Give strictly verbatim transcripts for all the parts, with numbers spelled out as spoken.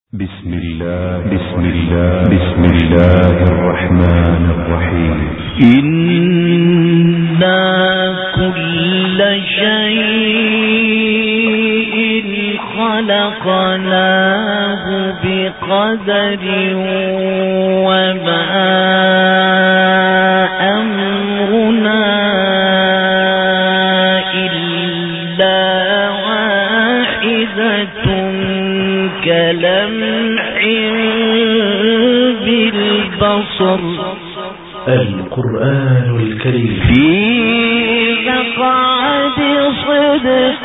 بسم الله بسم الله بسم الله الرحمن الرحيم. إنا كل شيء خلقناه بقدر وما أمرنا إلا واحدة كلمح بالبصر. القرآن الكريم في مقعد صدق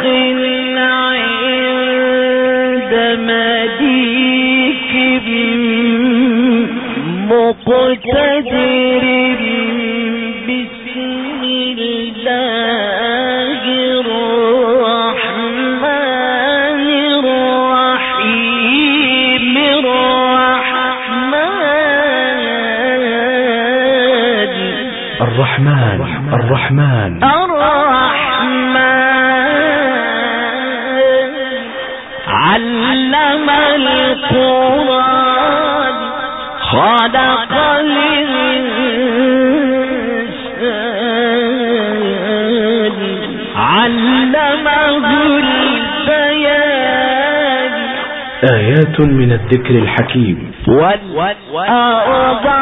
عند مليك مقتدر. بسم الله الرحمن الرحيم. الرحمن الرحمن الرحمن علم القرآن خلق الإنسان علمه البيان. آيات من الذكر الحكيم. والأرض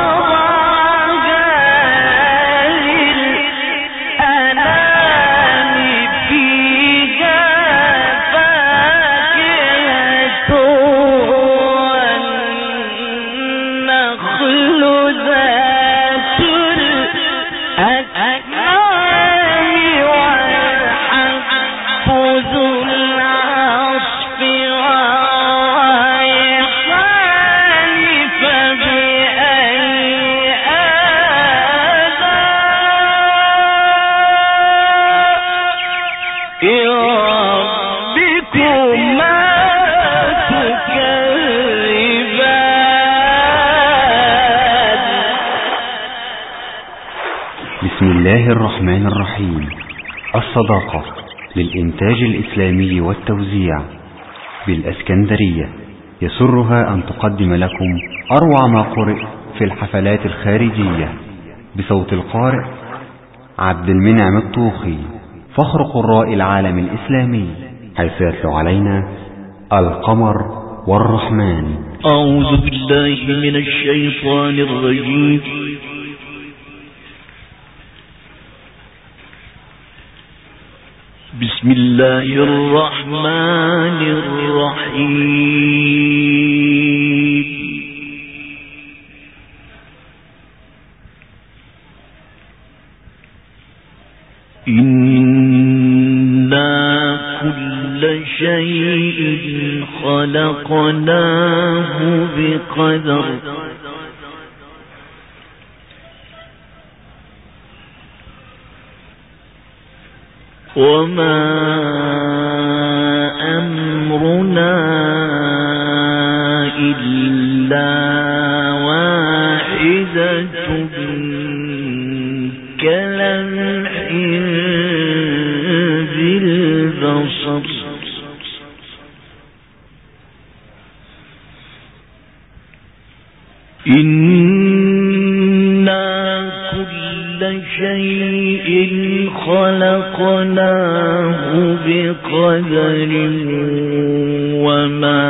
بسم الله الرحمن الرحيم. الصداقة للإنتاج الإسلامي والتوزيع بالأسكندرية يسرها أن تقدم لكم أروع ما قرئ في الحفلات الخارجية بصوت القارئ عبد المنعم الطوخي، فخر قراء العالم الإسلامي، حيث يتلو علينا القمر والرحمن. أعوذ بالله من الشيطان الرجيم. بسم الله الرحمن الرحيم. إنا كل شيء خلقناه بقدر وما أمرنا إلا واحدة كلمح بالبصر. إنا كل شيء خلقناه بقدر وما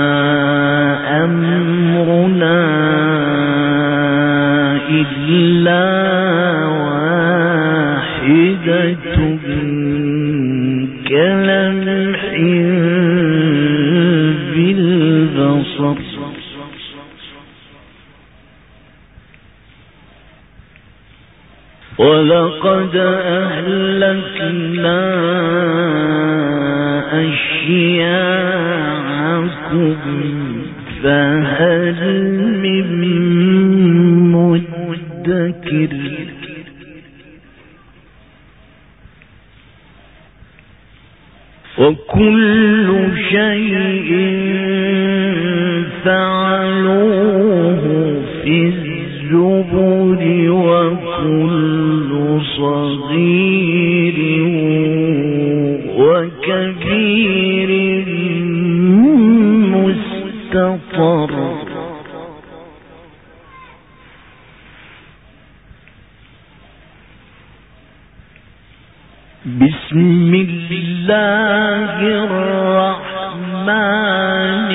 أمرنا إلا واحدة كلمح بالبصر. ولقد أهلكنا أشياعكم فهل من مدكر. وكل شيء فعلوه في الزبر وكل صغير وكبير مستطر بسم الله الرحمن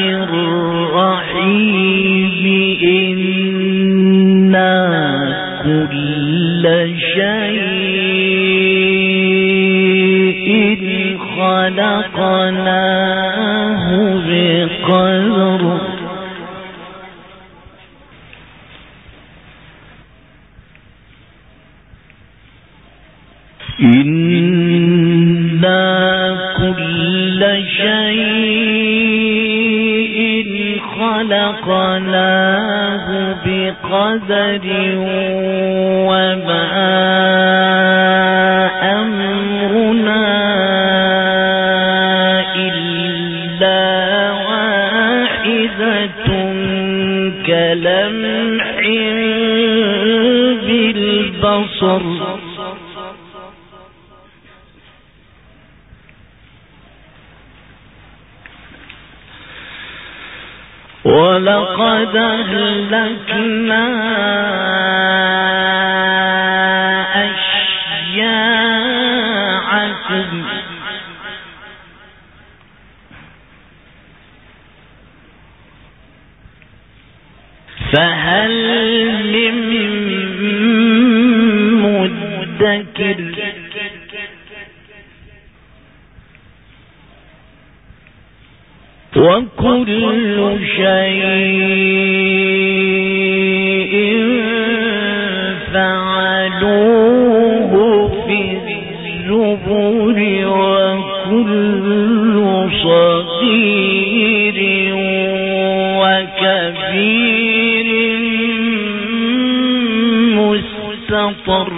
الرحيم إنا كل شيء خلقناه بقدر إنا كل شيء خلقناه بقدر وما أمرنا إلا واحدة كلمح بالبصر ولقد أهلكنا أشياعكم فهل من مدكر وكل شيء فعلوه في الزبر وكل صغير وكبير مستطر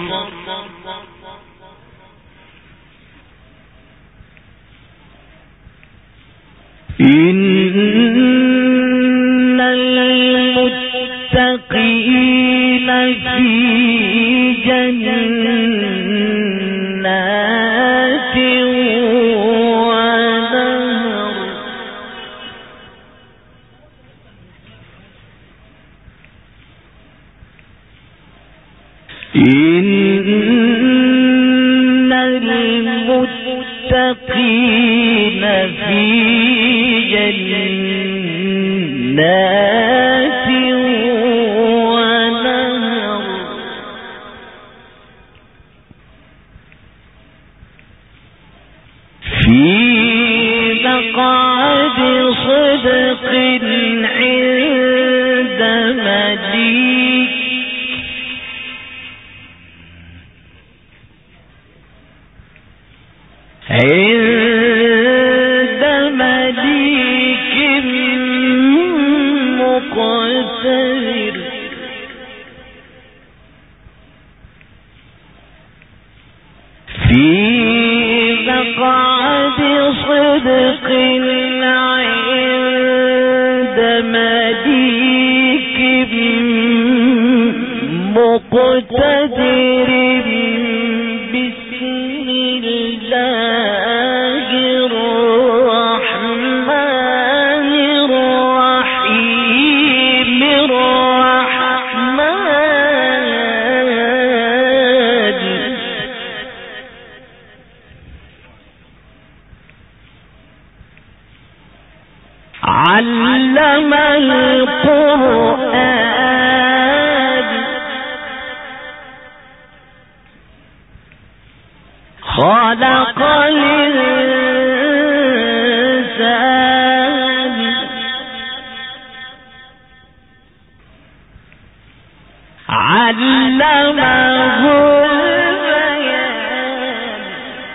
إن المتقين في جنات ونهر إن المتقين في جنات ونهر في مقعد صدق عند مليك عند مليك مقتدر في مقعد صدق عند مليك مقتدر بسم الله الرحمن الرحيم الرحمن علم القرآن خلق الإنسان علمه البيان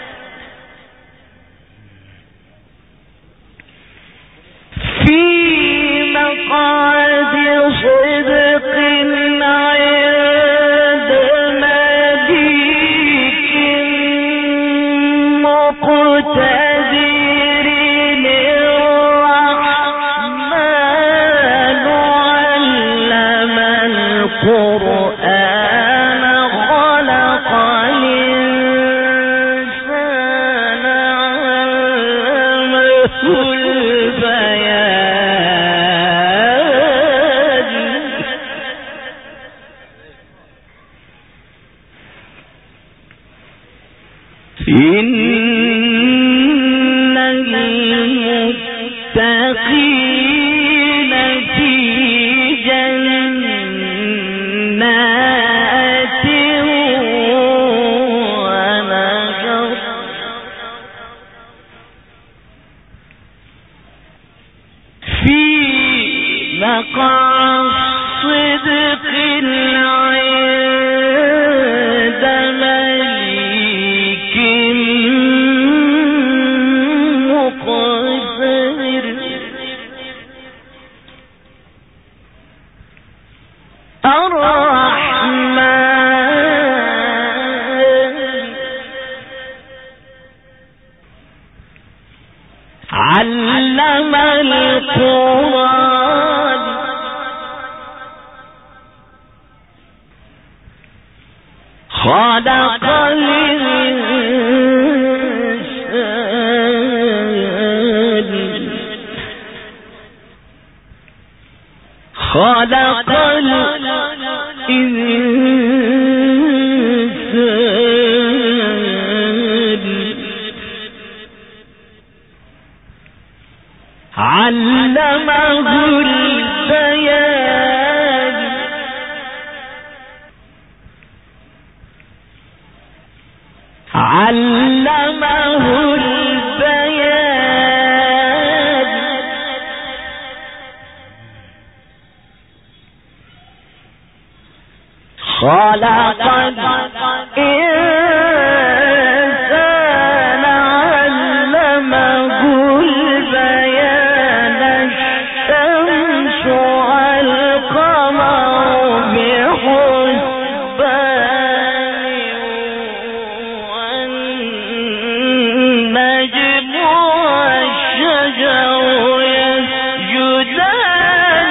في مقعد صدق عند مليك مقتدر الرحمن علم القرآن خلق الإنسان علمه البيان مقام صدق عند مليك مقتدر الرحمن علم القرآن خلق الإنسان خلق الإنسان علمه البيان علمه البيان خلق الإنسان علمه البيان الشمس والقمر بحسبان والنجم والشجر يسجدان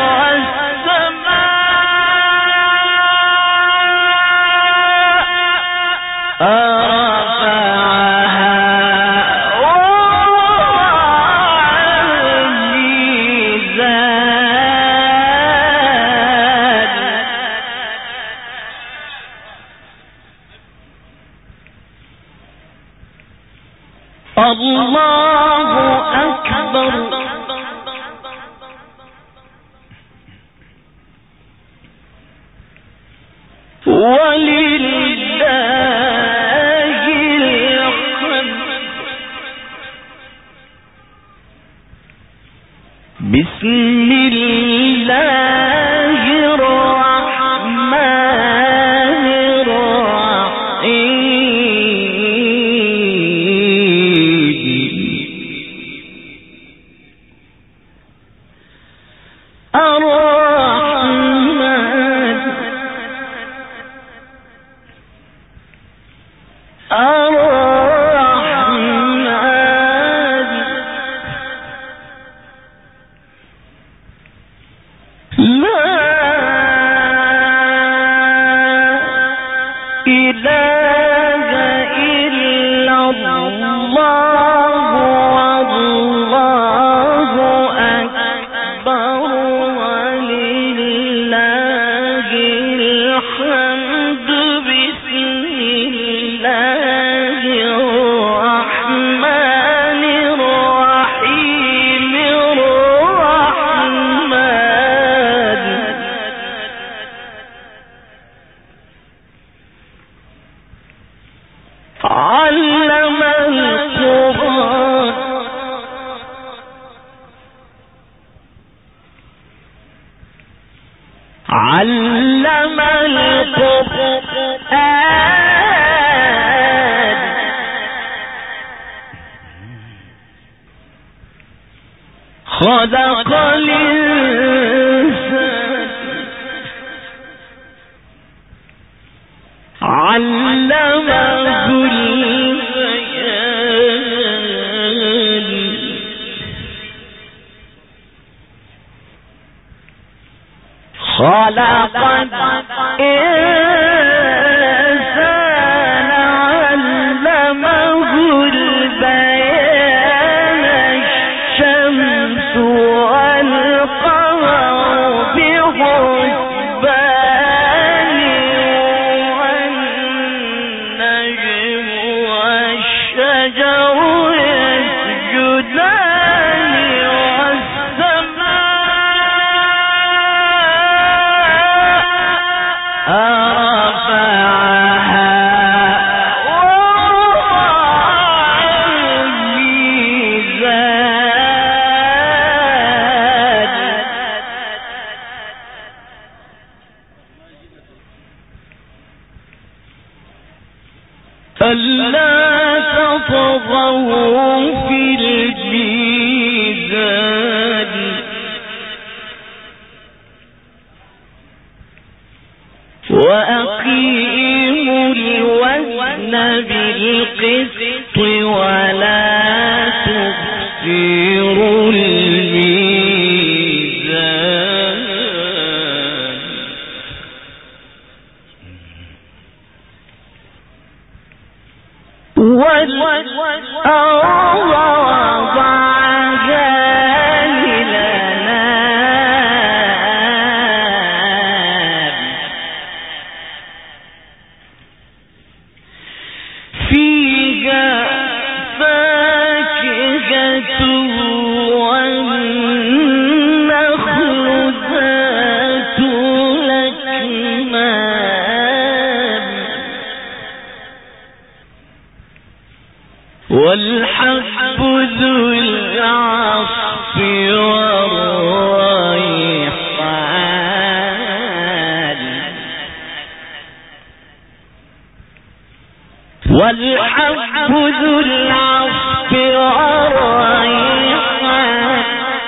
الله أكبر ولله الحمد بسم الله الرحمن الرحمن الرحمن لا إله إلا الله والله أكبر ولله الحمد بسم الله الرحمن الرحيم الرحمن علم القرآن علم القرآن خلق الإنسان علمه البيان خلق الإنسان علمه البيان الشمس والقمر بحسبان والنجم والشجر يسجدان والحب ذو العصف والريحان والحب ذو العصف والريحان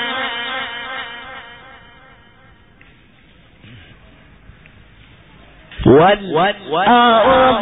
والأرض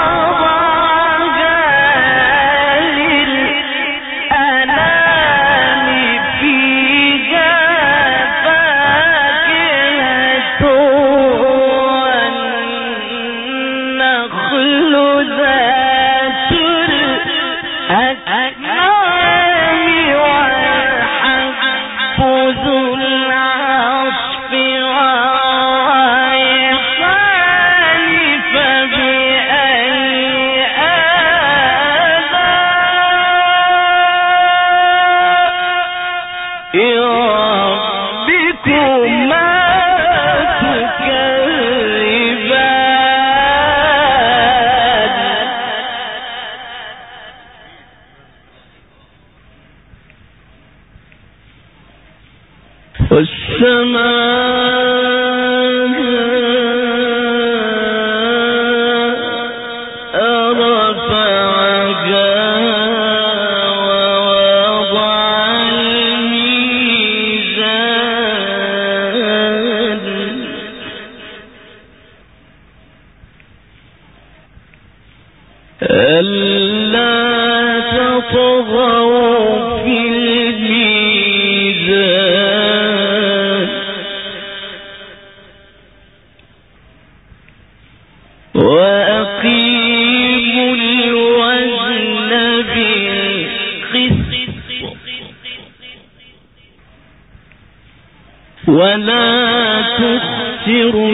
ولا تخسروا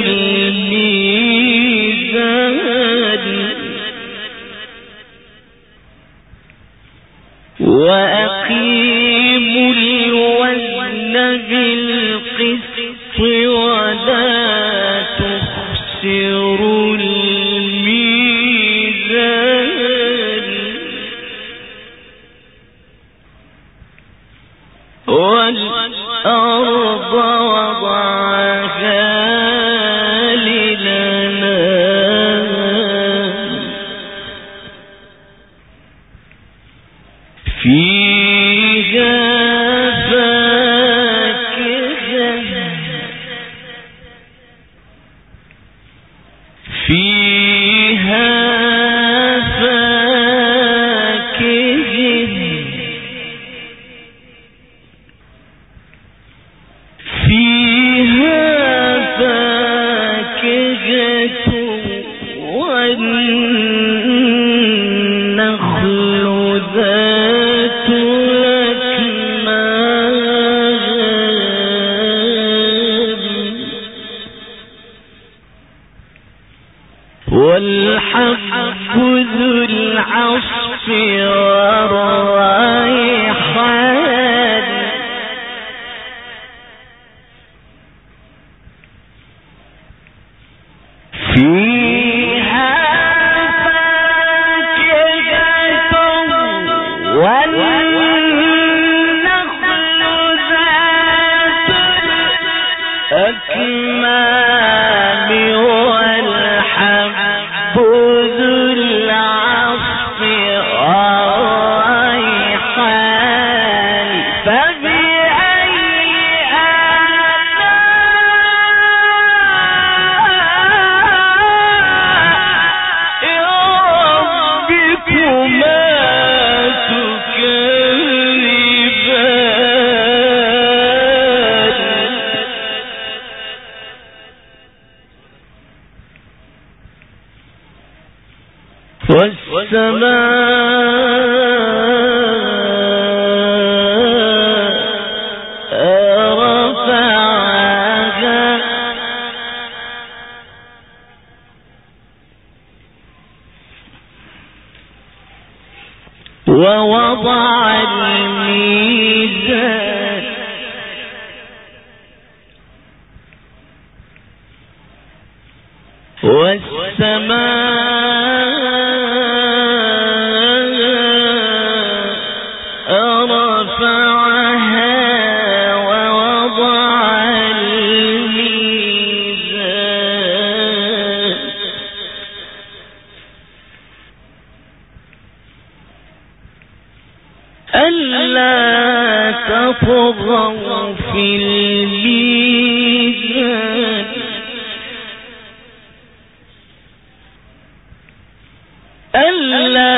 الميزان وأقيموا الوزن بالقسط ولا تخسروا الميزان والأرض وضعها للأنام فيها فاكهة فيها فاكهة فيها فاكهة والنخل ذات الأكمام والحب ذو العصف والريحان فيها فاكهة والنخل ذات الأكمام والحب ذو العصف والريحان فبأي ربكما تكذبان ووضع الميزان والسماء رفعها ووضع الميزان ألا تطغوا في الميزان ألا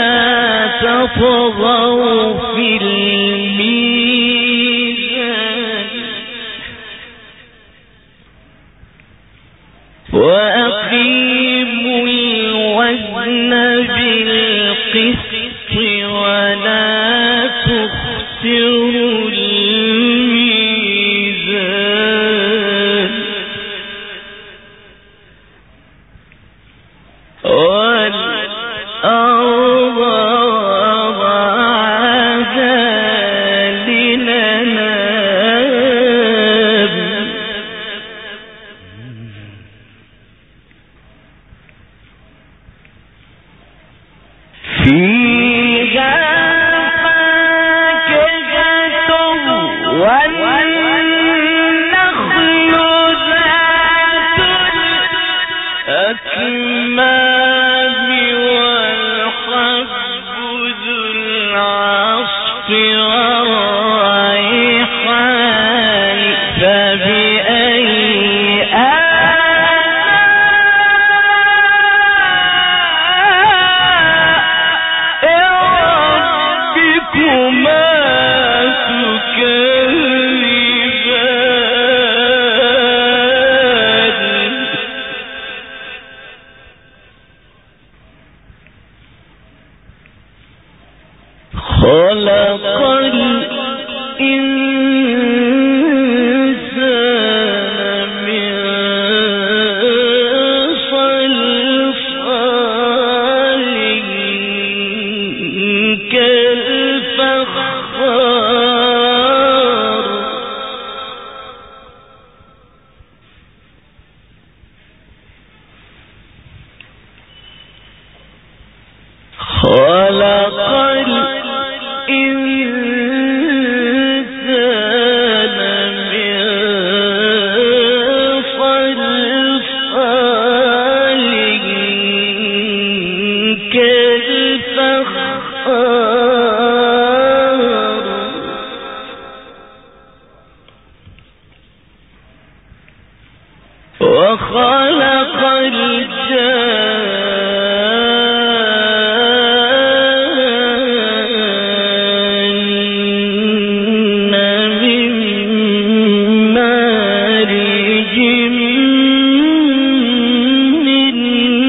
تطغوا في الميزان وأقيموا الوزن بالقسط ولا تخسروا الميزان والأرض وضعها للأنام فيها والنخل ذات الأكمام والحب ذو العصف والريحان فبأي آلاء ربكما خلق الإنسان من صلصال كالفخار خلق الإنسان من صلصال كالفخار وخلق الجان من مارج من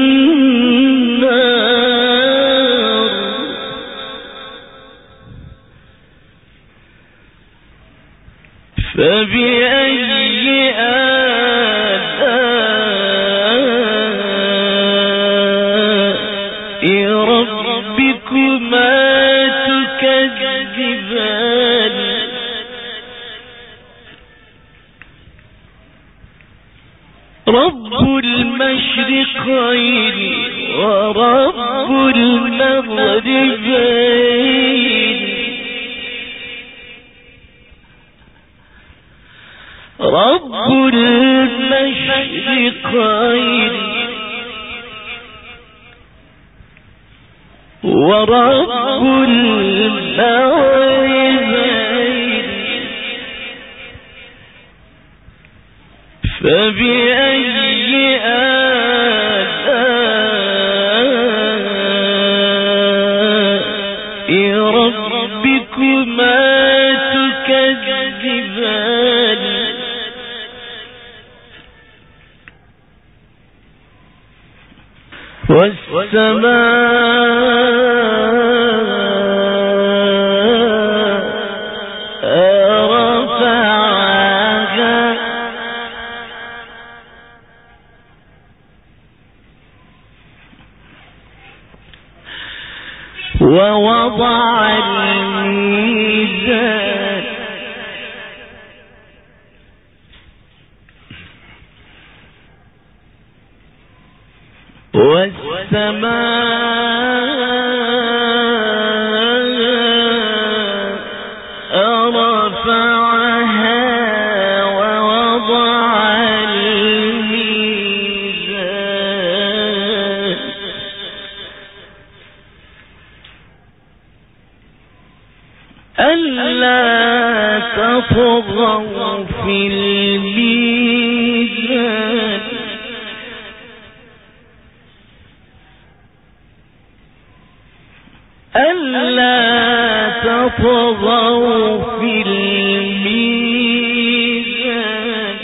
نار فبأي آلاء ربكما تكذبان رب المشرقين ورب المغربين رب المشرقين ورب المغربين فبأي آلاء ربكما تكذبان والسماء ووضع الميزان والسماء رفعها ووضع الميزان ألا تطغوا في الميزان ألا تطغوا في الميزان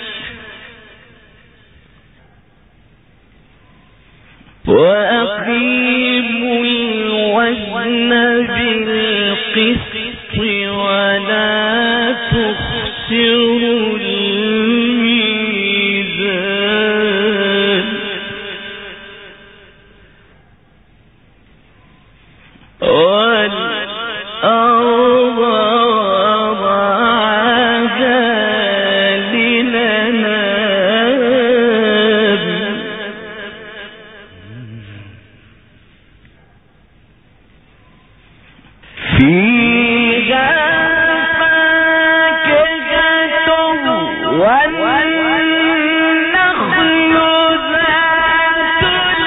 وأقيموا الوزن بالقسط ولا تخسروا الميزان والأرض وضعها للأنام فيها فاكهة والنخل ذات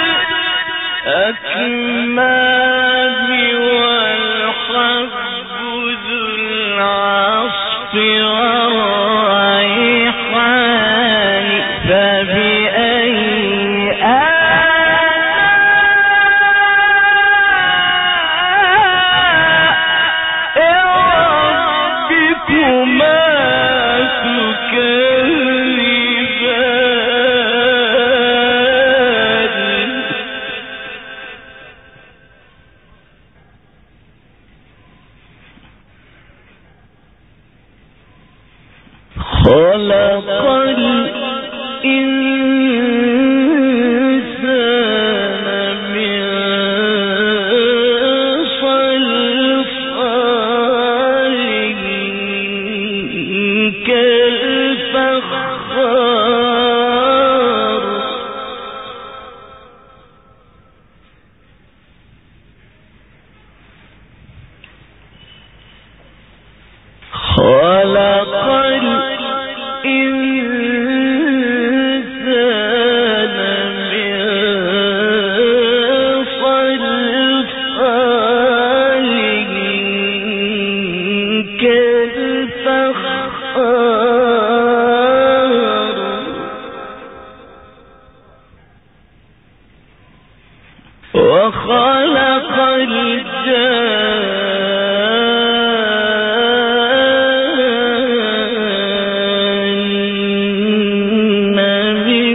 الأكمام والحب ذو العصف والريحان فبأي خلق الإنسان من صلصال كالفخار خلق الإنسان من صلصال كالفخار وخلق الجان من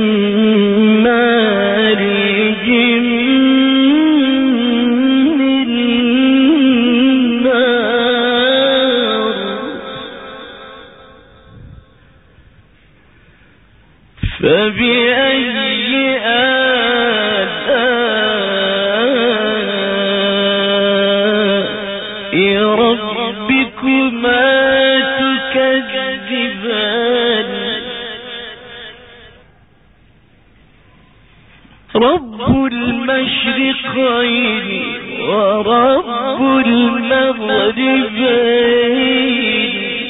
مارج من نار فبأي آلاء ربكما تكذبان رب المشرقين ورب المغربين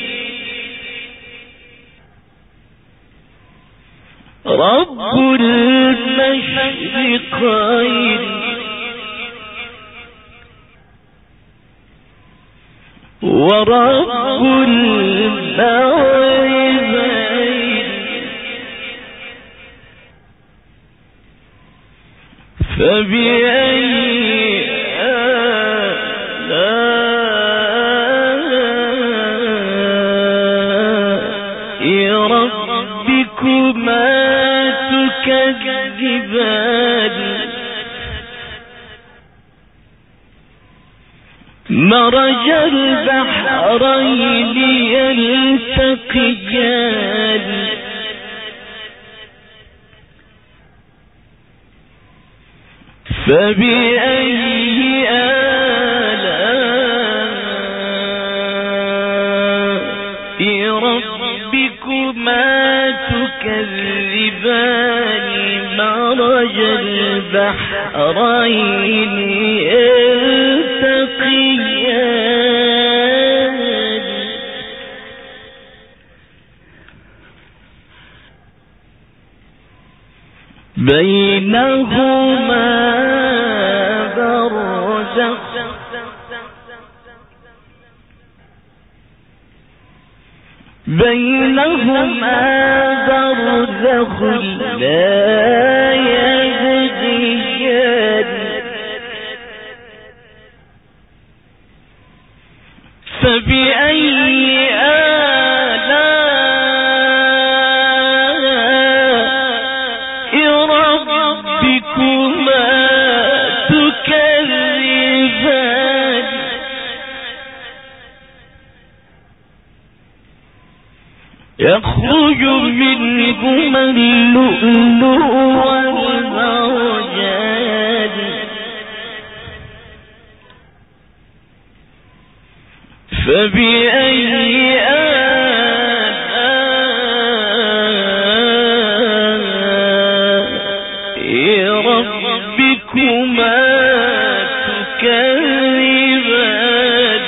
رب المشرقين ورب المغربين فبأي آلاء ربكما تكذبان مرج البحرين يلتقيان فبأي آلاء ربكما تكذبان مرج البحرين يلتقيان بينهما برزخ بينهما برزخ لا يبغيان فبأي آلاء ربكما تكذبان يخرج منهما اللؤلؤ والمرجان فبأي آلاء ربكما تكذبان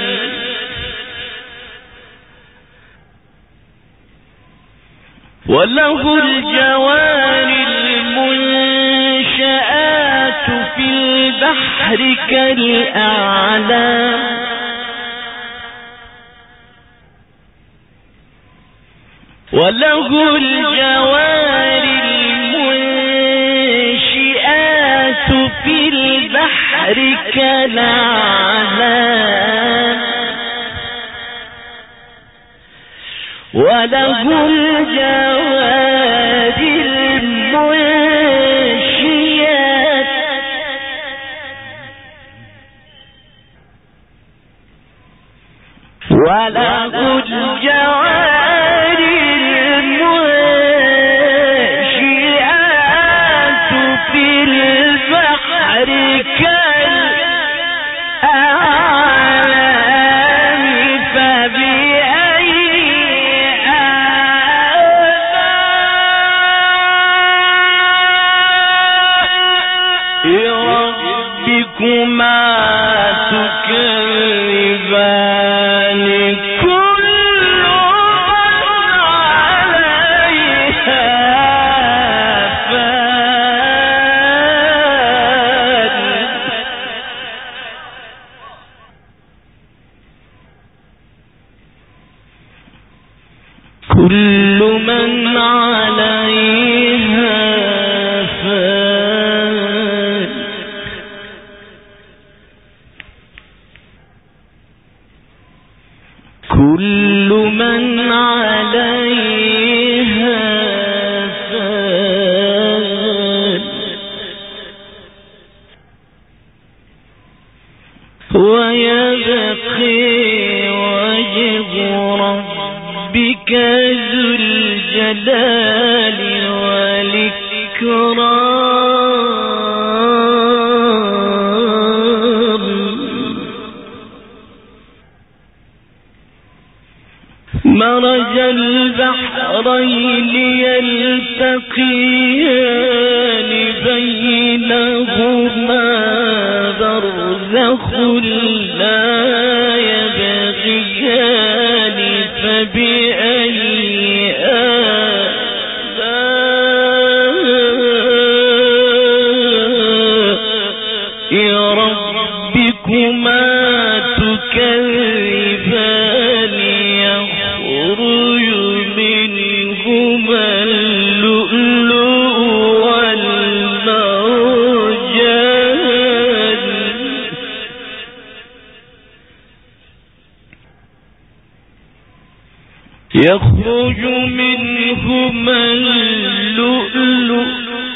وله الجوار المنشآت في البحر كالأعلام وله الجوار المنشآت في البحر كالأعلام وله الجوار المنشآت وله الجوار المنشآت في البحر كالأعلام فبأي ربكما تكذبان كل عليها فان كل من عليها فان كل من عليها فان ويبقي وجه ربك ذو الجلال والإكرام مرج البحرين يلتقيان بينهما برزخ لا يبغيان فبأي آلاء ربكما تكذبان يخرج منهما اللؤلؤ والمرجان يخرج منهما اللؤلؤ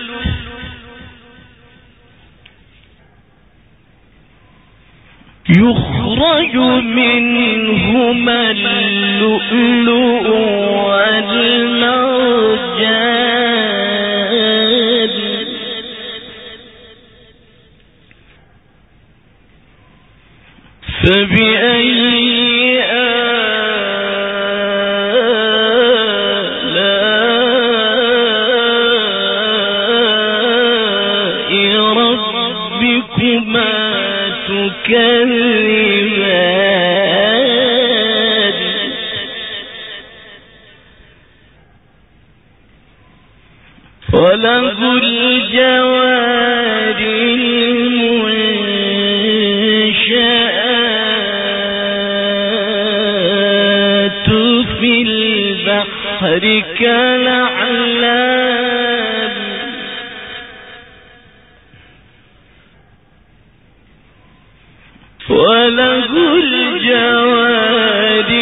يخرج منهما اللؤلؤ والمرجان فبأي آلاء وله الجوار المنشآت في البحر كالأعلام وله الجوار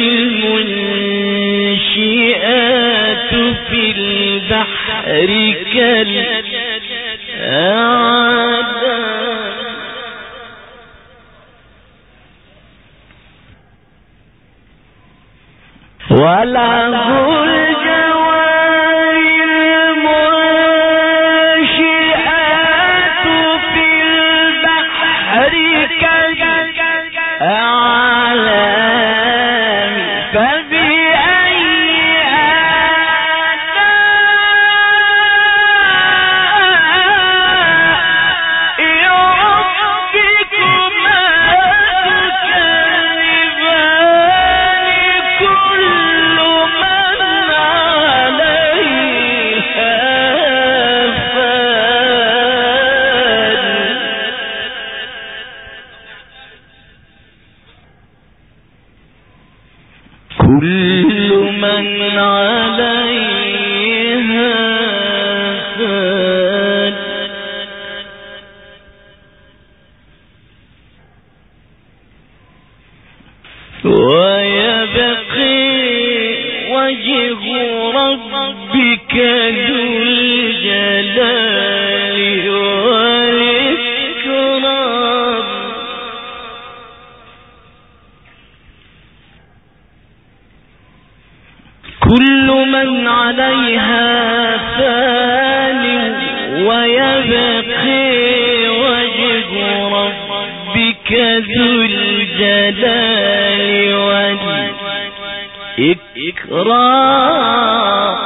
المنشآت في البحر كالأعلام وله الجوار المنشآت في البحر كالأعلام فبأي آلاء ربكما تكذبان كل من عليها فان كل من عليها فان ويبقي وجه ربك ذو الجلال والإكرام كل من عليها فان ويبقي وجه ربك ذو الجلال والإكرام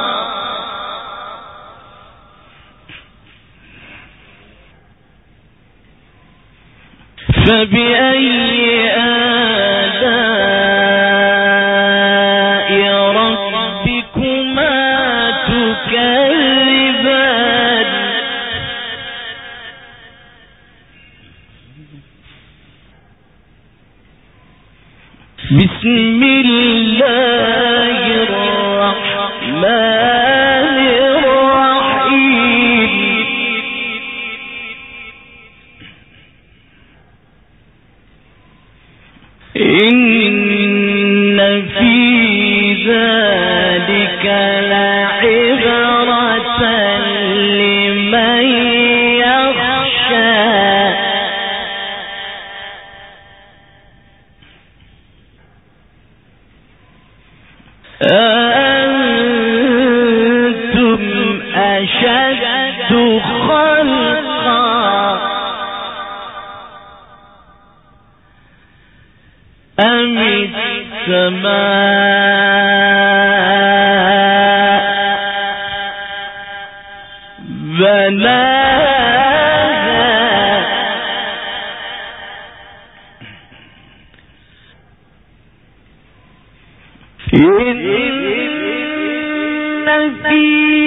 فبأي آلاء ربكما تكذبان بسم الله الرحمن الرحيم إن في ذلك لعبرة لمن يخشى أأنتم أشد خلقا أم السماء بناها إن في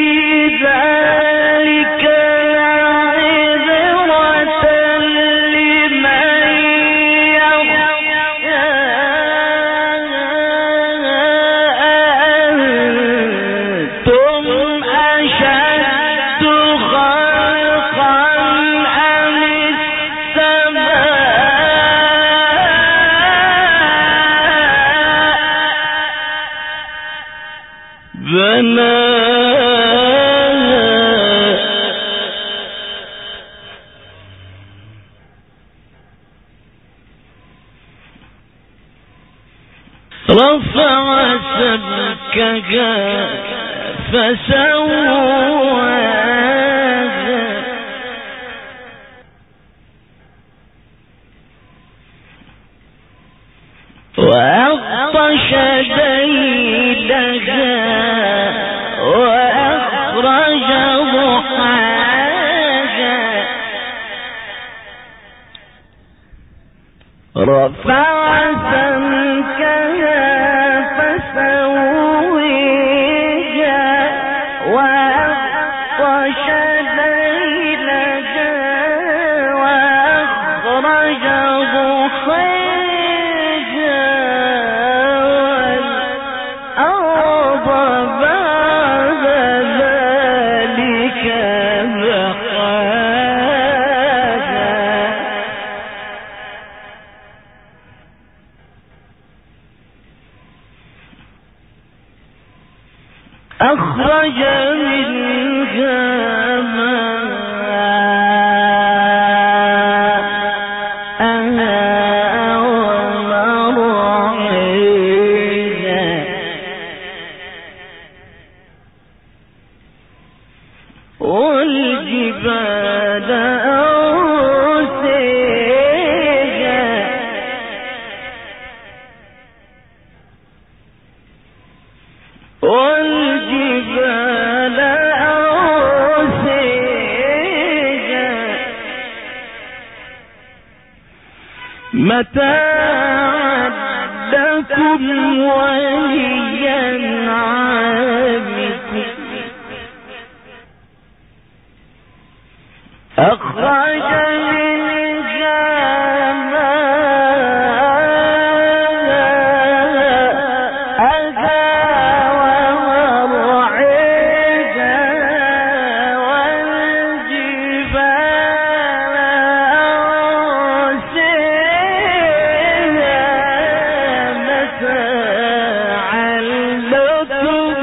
ذلك لعبرة لمن يخشى أأنتم أشد خلقا أم السماء بناها رفع سمكها فسواها وأغطش ليلها وأخرج ضحاها رفع سمكها فسويها وأغطش أخرج منها ماءها ومرعاها والجبال أرسيها والجبال أرسيها متاعا لكم ولأنعامكم أخرج منها ماءها ومرعاها والجبال أرسيها متاعا لكم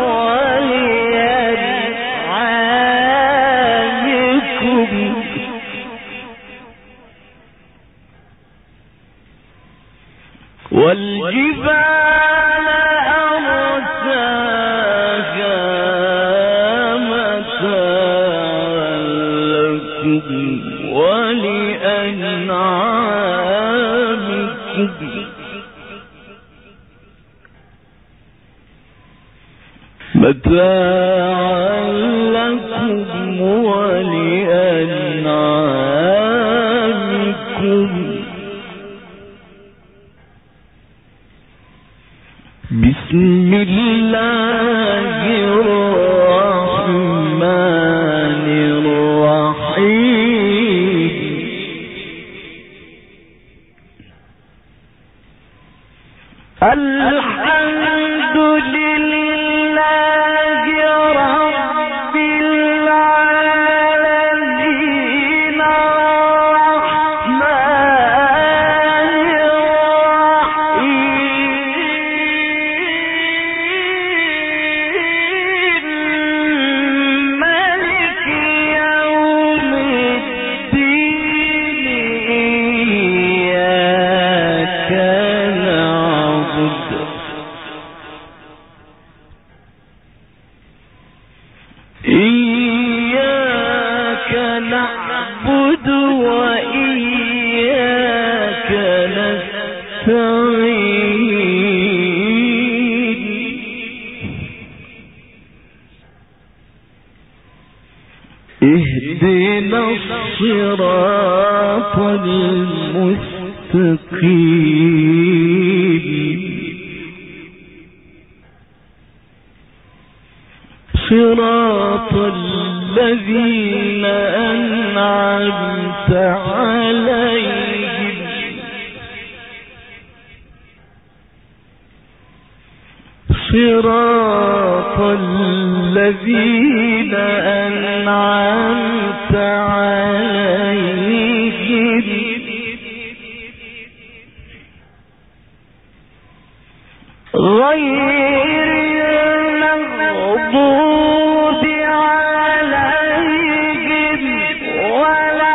ولأنعامكم والجبال أرساها متاعا لكم ولأنعامكم متاعا لكم ولأنعامكم بسم الله الرحمن الرحيم الحمد لله رب العالمين الرحمن الرحيم مالك يوم الدين إياك نعبد إياك نعبد وإياك نستعين اهدنا الصراط المستقيم صراط الذين أنعمت عليهم صراط الذين أنعمت عليهم غير المغضوب عليهم ولا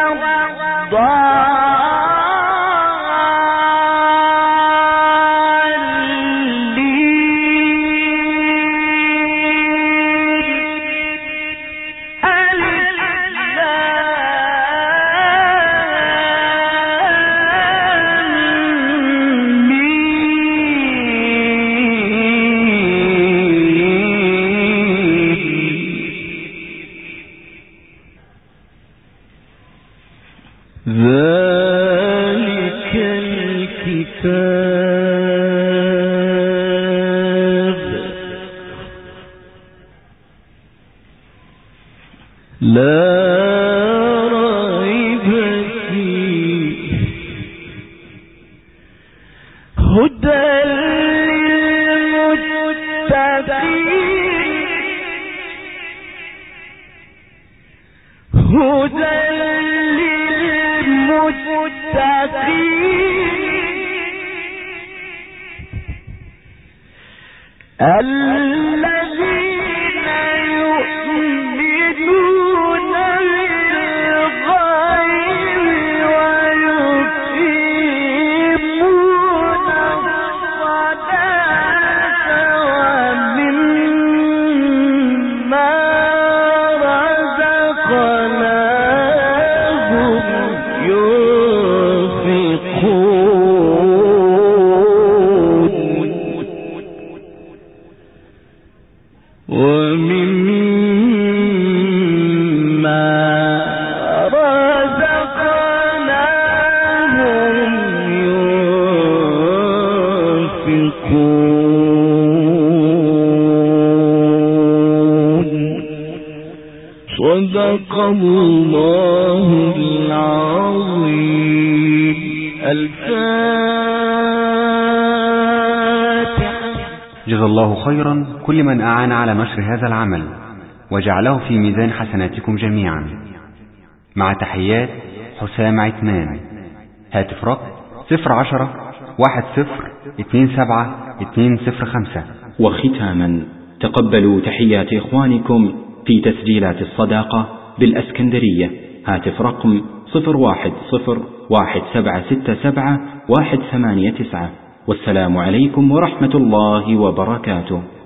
ذلك الكتاب لا ريب فيه هدى للمتقين هدى الذين صدق الله العظيم. الفاتحة. جزا الله خيرا كل من أعان على نشر هذا العمل وجعله في ميزان حسناتكم جميعا. مع تحيات حسام عثمان. هاتف رقم صفر عشرة واحد صفر اتنين سبعة اتنين صفر خمسة. وختاما تقبلوا تحيات إخوانكم في تسجيلات الصداقة بالأسكندرية. هاتف رقم صفر واحد صفر واحد سبعة ستة سبعة واحد ثمانية تسعة. والسلام عليكم ورحمة الله وبركاته.